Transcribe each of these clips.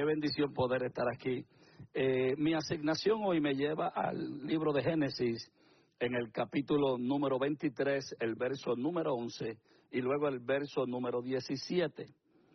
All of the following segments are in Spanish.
bendición poder estar aquí. Mi asignación hoy me lleva al libro de Génesis, en el capítulo número 23, el verso número 11, y luego el verso número 17.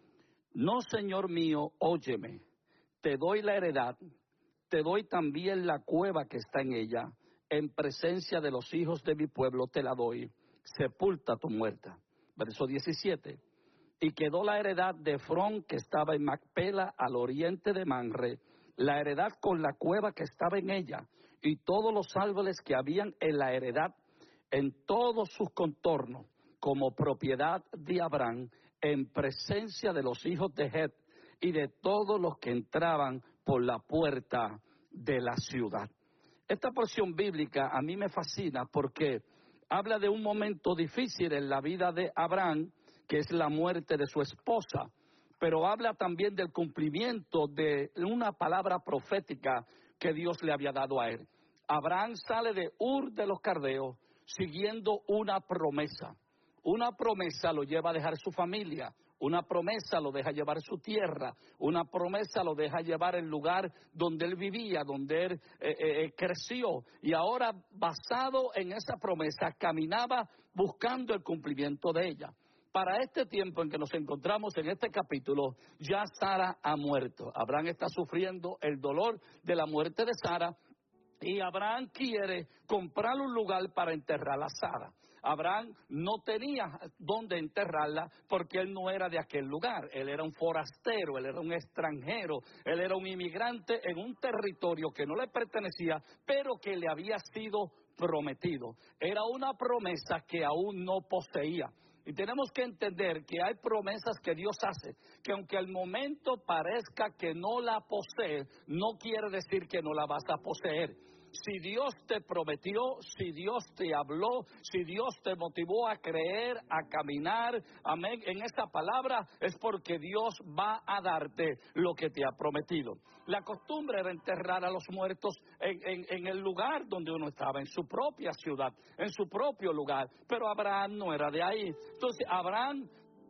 No, Señor mío, óyeme, te doy la heredad, te doy también la cueva que está en ella, en presencia de los hijos de mi pueblo te la doy, sepulta tu muerta. Verso 17. Y quedó la heredad de Efrón que estaba en Macpela al oriente de Manre, la heredad con la cueva que estaba en ella, y todos los árboles que habían en la heredad en todos sus contornos, como propiedad de Abraham, en presencia de los hijos de Het y de todos los que entraban por la puerta de la ciudad. Esta porción bíblica a mí me fascina porque habla de un momento difícil en la vida de Abraham, que es la muerte de su esposa, pero habla también del cumplimiento de una palabra profética que Dios le había dado a él. Abraham sale de Ur de los Caldeos siguiendo una promesa. Una promesa lo lleva a dejar su familia, una promesa lo deja llevar su tierra, una promesa lo deja llevar el lugar donde él vivía, donde él creció, y ahora basado en esa promesa caminaba buscando el cumplimiento de ella. Para este tiempo en que nos encontramos en este capítulo, ya Sara ha muerto. Abraham está sufriendo el dolor de la muerte de Sara, y Abraham quiere comprar un lugar para enterrar a Sara. Abraham no tenía dónde enterrarla porque él no era de aquel lugar. Él era un forastero, él era un extranjero, él era un inmigrante en un territorio que no le pertenecía, pero que le había sido prometido. Era una promesa que aún no poseía. Y tenemos que entender que hay promesas que Dios hace, que aunque al momento parezca que no la posee, no quiere decir que no la vas a poseer. Si Dios te prometió, si Dios te habló, si Dios te motivó a creer, a caminar, amén, en esta palabra, es porque Dios va a darte lo que te ha prometido. La costumbre era enterrar a los muertos en el lugar donde uno estaba, en su propia ciudad, en su propio lugar, pero Abraham no era de ahí. Entonces Abraham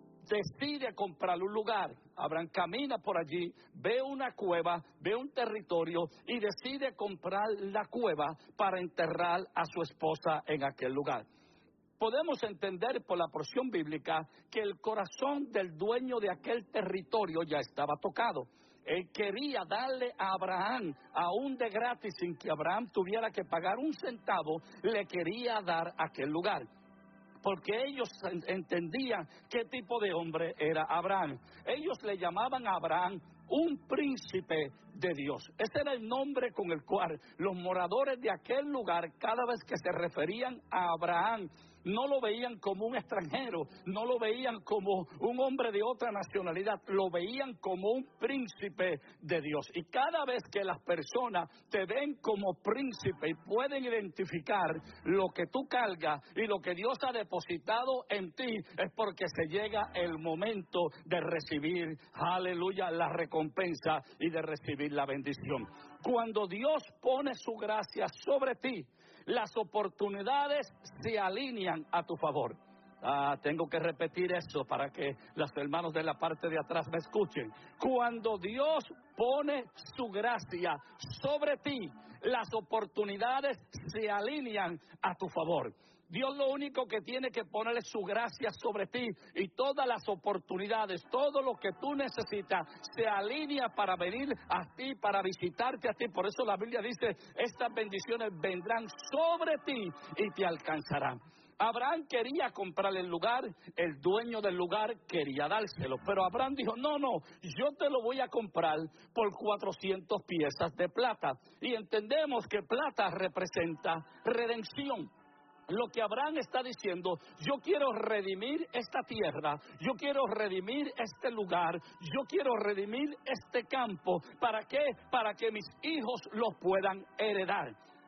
decide comprar un lugar. Abraham camina por allí, ve una cueva, ve un territorio y decide comprar la cueva para enterrar a su esposa en aquel lugar. Podemos entender por la porción bíblica que el corazón del dueño de aquel territorio ya estaba tocado. Él quería darle a Abraham, aún de gratis, sin que Abraham tuviera que pagar un centavo, le quería dar aquel lugar. Porque ellos entendían qué tipo de hombre era Abraham. Ellos le llamaban a Abraham un príncipe de Dios. Ese era el nombre con el cual los moradores de aquel lugar, cada vez que se referían a Abraham, no lo veían como un extranjero, no lo veían como un hombre de otra nacionalidad, lo veían como un príncipe de Dios. Y cada vez que las personas te ven como príncipe y pueden identificar lo que tú cargas y lo que Dios ha depositado en ti, es porque se llega el momento de recibir, aleluya, la recompensa y de recibir la bendición. Cuando Dios pone su gracia sobre ti, las oportunidades se alinean a tu favor. Tengo que repetir eso para que los hermanos de la parte de atrás me escuchen. Cuando Dios pone su gracia sobre ti, las oportunidades se alinean a tu favor. Dios lo único que tiene que poner es su gracia sobre ti, y todas las oportunidades, todo lo que tú necesitas, se alinea para venir a ti, para visitarte a ti. Por eso la Biblia dice, estas bendiciones vendrán sobre ti y te alcanzarán. Abraham quería comprar el lugar, el dueño del lugar quería dárselo, pero Abraham dijo, no, yo te lo voy a comprar por 400 piezas de plata. Y entendemos que plata representa redención. Lo que Abraham está diciendo, yo quiero redimir esta tierra, yo quiero redimir este lugar, yo quiero redimir este campo. ¿Para qué? Para que mis hijos los puedan heredar.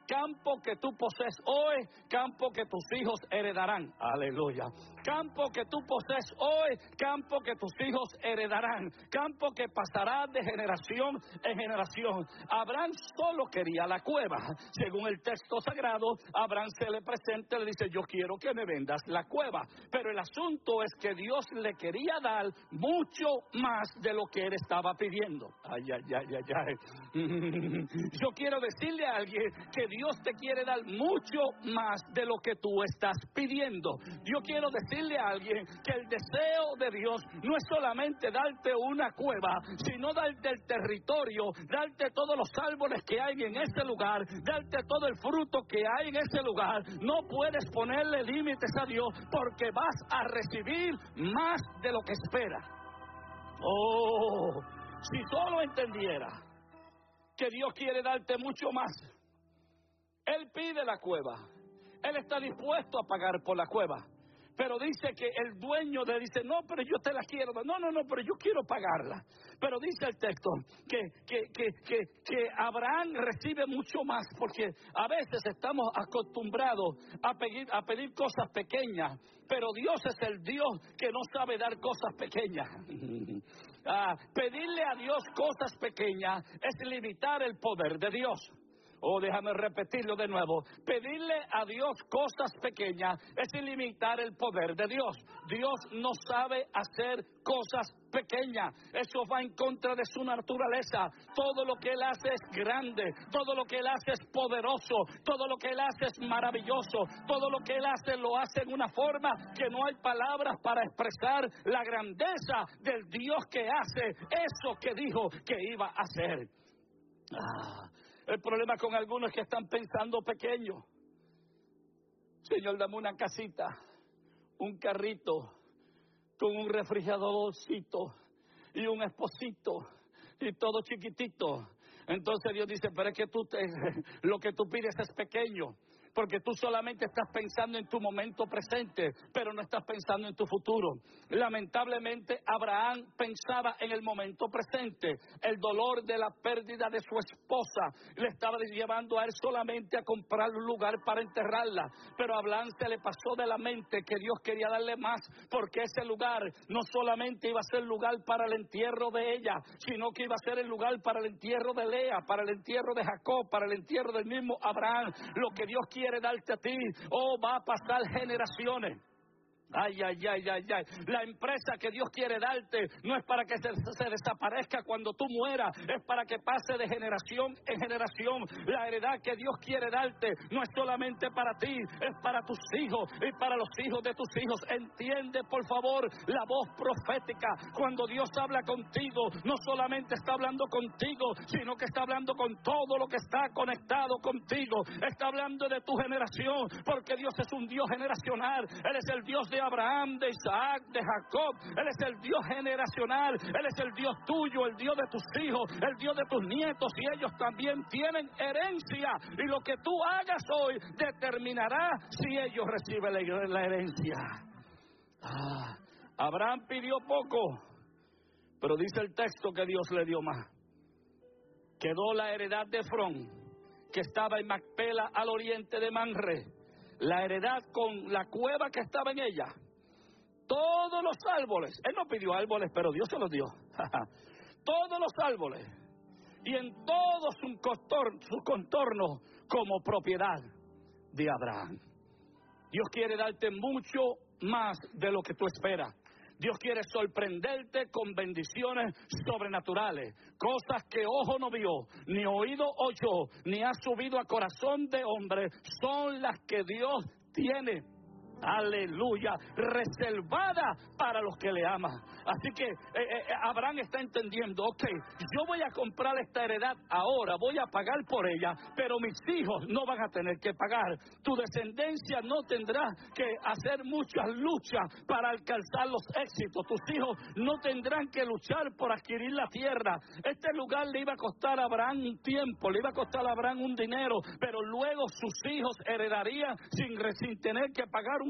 campo que tú posees hoy, campo que tus hijos heredarán. Aleluya. Campo que tú posees hoy, campo que tus hijos heredarán. Campo que pasará de generación en generación. Abraham solo quería la cueva. Según el texto sagrado, Abraham se le presenta y le dice, yo quiero que me vendas la cueva. Pero el asunto es que Dios le quería dar mucho más de lo que él estaba pidiendo. Ay, ay, ay, ay, ay. Yo quiero decirle a alguien que Dios te quiere dar mucho más de lo que tú estás pidiendo. Yo quiero decirle a alguien que el deseo de Dios no es solamente darte una cueva, sino darte el territorio, darte todos los árboles que hay en ese lugar, darte todo el fruto que hay en ese lugar. No puedes ponerle límites a Dios porque vas a recibir más de lo que espera. Oh, si solo entendiera que Dios quiere darte mucho más. Él pide la cueva, él está dispuesto a pagar por la cueva, pero dice que el dueño le dice, no, pero yo te la quiero dar. No, pero yo quiero pagarla. Pero dice el texto que Abraham recibe mucho más, porque a veces estamos acostumbrados a pedir cosas pequeñas, pero Dios es el Dios que no sabe dar cosas pequeñas. Pedirle a Dios cosas pequeñas es limitar el poder de Dios. Déjame repetirlo de nuevo. Pedirle a Dios cosas pequeñas es limitar el poder de Dios. Dios no sabe hacer cosas pequeñas. Eso va en contra de su naturaleza. Todo lo que Él hace es grande. Todo lo que Él hace es poderoso. Todo lo que Él hace es maravilloso. Todo lo que Él hace lo hace en una forma que no hay palabras para expresar la grandeza del Dios que hace eso que dijo que iba a hacer. El problema con algunos es que están pensando pequeño. Señor, dame una casita, un carrito, con un refrigeradorcito y un esposito y todo chiquitito. Entonces Dios dice, pero es que lo que tú pides es pequeño, porque tú solamente estás pensando en tu momento presente, pero no estás pensando en tu futuro. Lamentablemente, Abraham pensaba en el momento presente. El dolor de la pérdida de su esposa le estaba llevando a él solamente a comprar un lugar para enterrarla. Pero a Abraham se le pasó de la mente que Dios quería darle más, porque ese lugar no solamente iba a ser el lugar para el entierro de ella, sino que iba a ser el lugar para el entierro de Lea, para el entierro de Jacob, para el entierro del mismo Abraham. Lo que Dios quiere darte a ti, va a pasar generaciones. Ay. La empresa que Dios quiere darte no es para que se desaparezca cuando tú mueras, es para que pase de generación en generación. La heredad que Dios quiere darte no es solamente para ti, es para tus hijos y para los hijos de tus hijos. Entiende, por favor, la voz profética. Cuando Dios habla contigo, no solamente está hablando contigo, sino que está hablando con todo lo que está conectado contigo. Está hablando de tu generación, porque Dios es un Dios generacional. Él es el Dios de Abraham, de Isaac, de Jacob. Él es el Dios generacional. Él es el Dios tuyo, el Dios de tus hijos, el Dios de tus nietos, y ellos también tienen herencia, y lo que tú hagas hoy determinará si ellos reciben la herencia. Abraham pidió poco, pero dice el texto que Dios le dio más. Quedó la heredad de Efrón, que estaba en Macpela al oriente de Manre. La heredad con la cueva que estaba en ella. Todos los árboles. Él no pidió árboles, pero Dios se los dio. Todos los árboles. Y en todo su contorno como propiedad de Abraham. Dios quiere darte mucho más de lo que tú esperas. Dios quiere sorprenderte con bendiciones sobrenaturales, cosas que ojo no vio, ni oído oyó, ni ha subido a corazón de hombre, son las que Dios tiene. Aleluya, reservada para los que le aman. Así que Abraham está entendiendo, yo voy a comprar esta heredad ahora, voy a pagar por ella, pero mis hijos no van a tener que pagar. Tu descendencia no tendrá que hacer muchas luchas para alcanzar los éxitos. Tus hijos no tendrán que luchar por adquirir la tierra. Este lugar le iba a costar a Abraham un tiempo, le iba a costar a Abraham un dinero, pero luego sus hijos heredarían sin tener que pagar un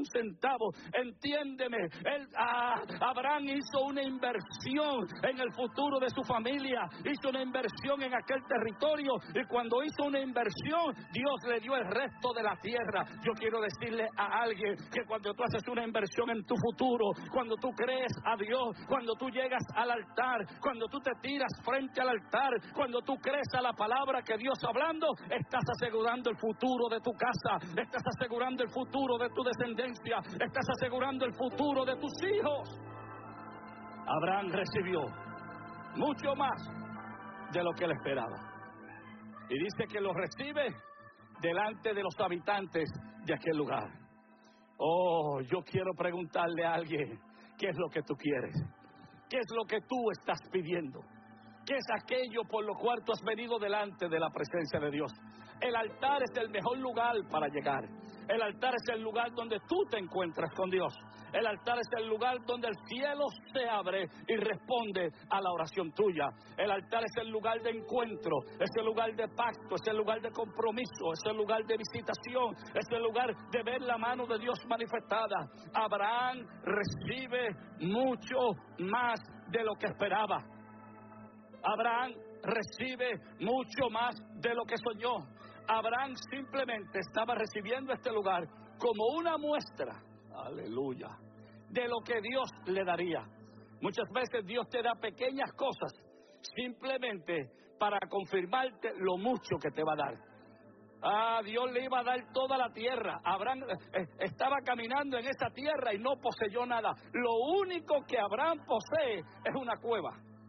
un centavo. Entiéndeme, Abraham hizo una inversión en el futuro de su familia, hizo una inversión en aquel territorio, y cuando hizo una inversión, Dios le dio el resto de la tierra. Yo quiero decirle a alguien que cuando tú haces una inversión en tu futuro, cuando tú crees a Dios, cuando tú llegas al altar, cuando tú te tiras frente al altar, cuando tú crees a la palabra que Dios está hablando, estás asegurando el futuro de tu casa, estás asegurando el futuro de tu descendencia, estás asegurando el futuro de tus hijos. Abraham recibió mucho más de lo que él esperaba, y dice que lo recibe delante de los habitantes de aquel lugar. Oh, yo quiero preguntarle a alguien, ¿qué es lo que tú quieres? ¿Qué es lo que tú estás pidiendo? ¿Qué es aquello por lo cual tú has venido delante de la presencia de Dios? El altar es el mejor lugar para llegar. El altar es el lugar donde tú te encuentras con Dios. El altar es el lugar donde el cielo se abre y responde a la oración tuya. El altar es el lugar de encuentro, es el lugar de pacto, es el lugar de compromiso, es el lugar de visitación, es el lugar de ver la mano de Dios manifestada. Abraham recibe mucho más de lo que esperaba. Abraham recibe mucho más de lo que soñó. Abraham simplemente estaba recibiendo este lugar como una muestra, aleluya, de lo que Dios le daría. Muchas veces Dios te da pequeñas cosas simplemente para confirmarte lo mucho que te va a dar. Dios le iba a dar toda la tierra. Abraham estaba caminando en esa tierra y no poseyó nada. Lo único que Abraham posee es una cueva.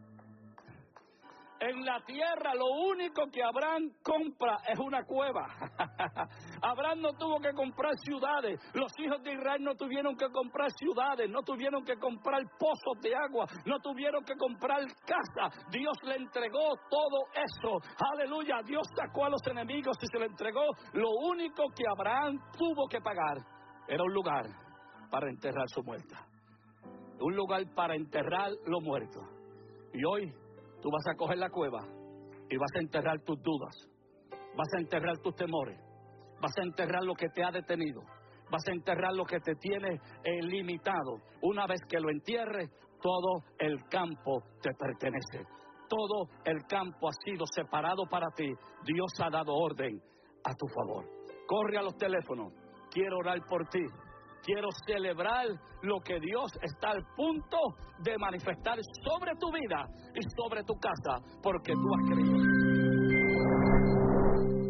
En la tierra lo único que Abraham compra es una cueva. Abraham no tuvo que comprar ciudades. Los hijos de Israel no tuvieron que comprar ciudades, no tuvieron que comprar pozos de agua, no tuvieron que comprar casa. Dios le entregó todo eso. Aleluya, Dios sacó a los enemigos y se le entregó. Lo único que Abraham tuvo que pagar era un lugar para enterrar su muerta. Un lugar para enterrar lo muerto. Y hoy tú vas a coger la cueva y vas a enterrar tus dudas, vas a enterrar tus temores, vas a enterrar lo que te ha detenido, vas a enterrar lo que te tiene limitado. Una vez que lo entierres, todo el campo te pertenece. Todo el campo ha sido separado para ti. Dios ha dado orden a tu favor. Corre a los teléfonos. Quiero orar por ti. Quiero celebrar lo que Dios está al punto de manifestar sobre tu vida y sobre tu casa, porque tú has creído.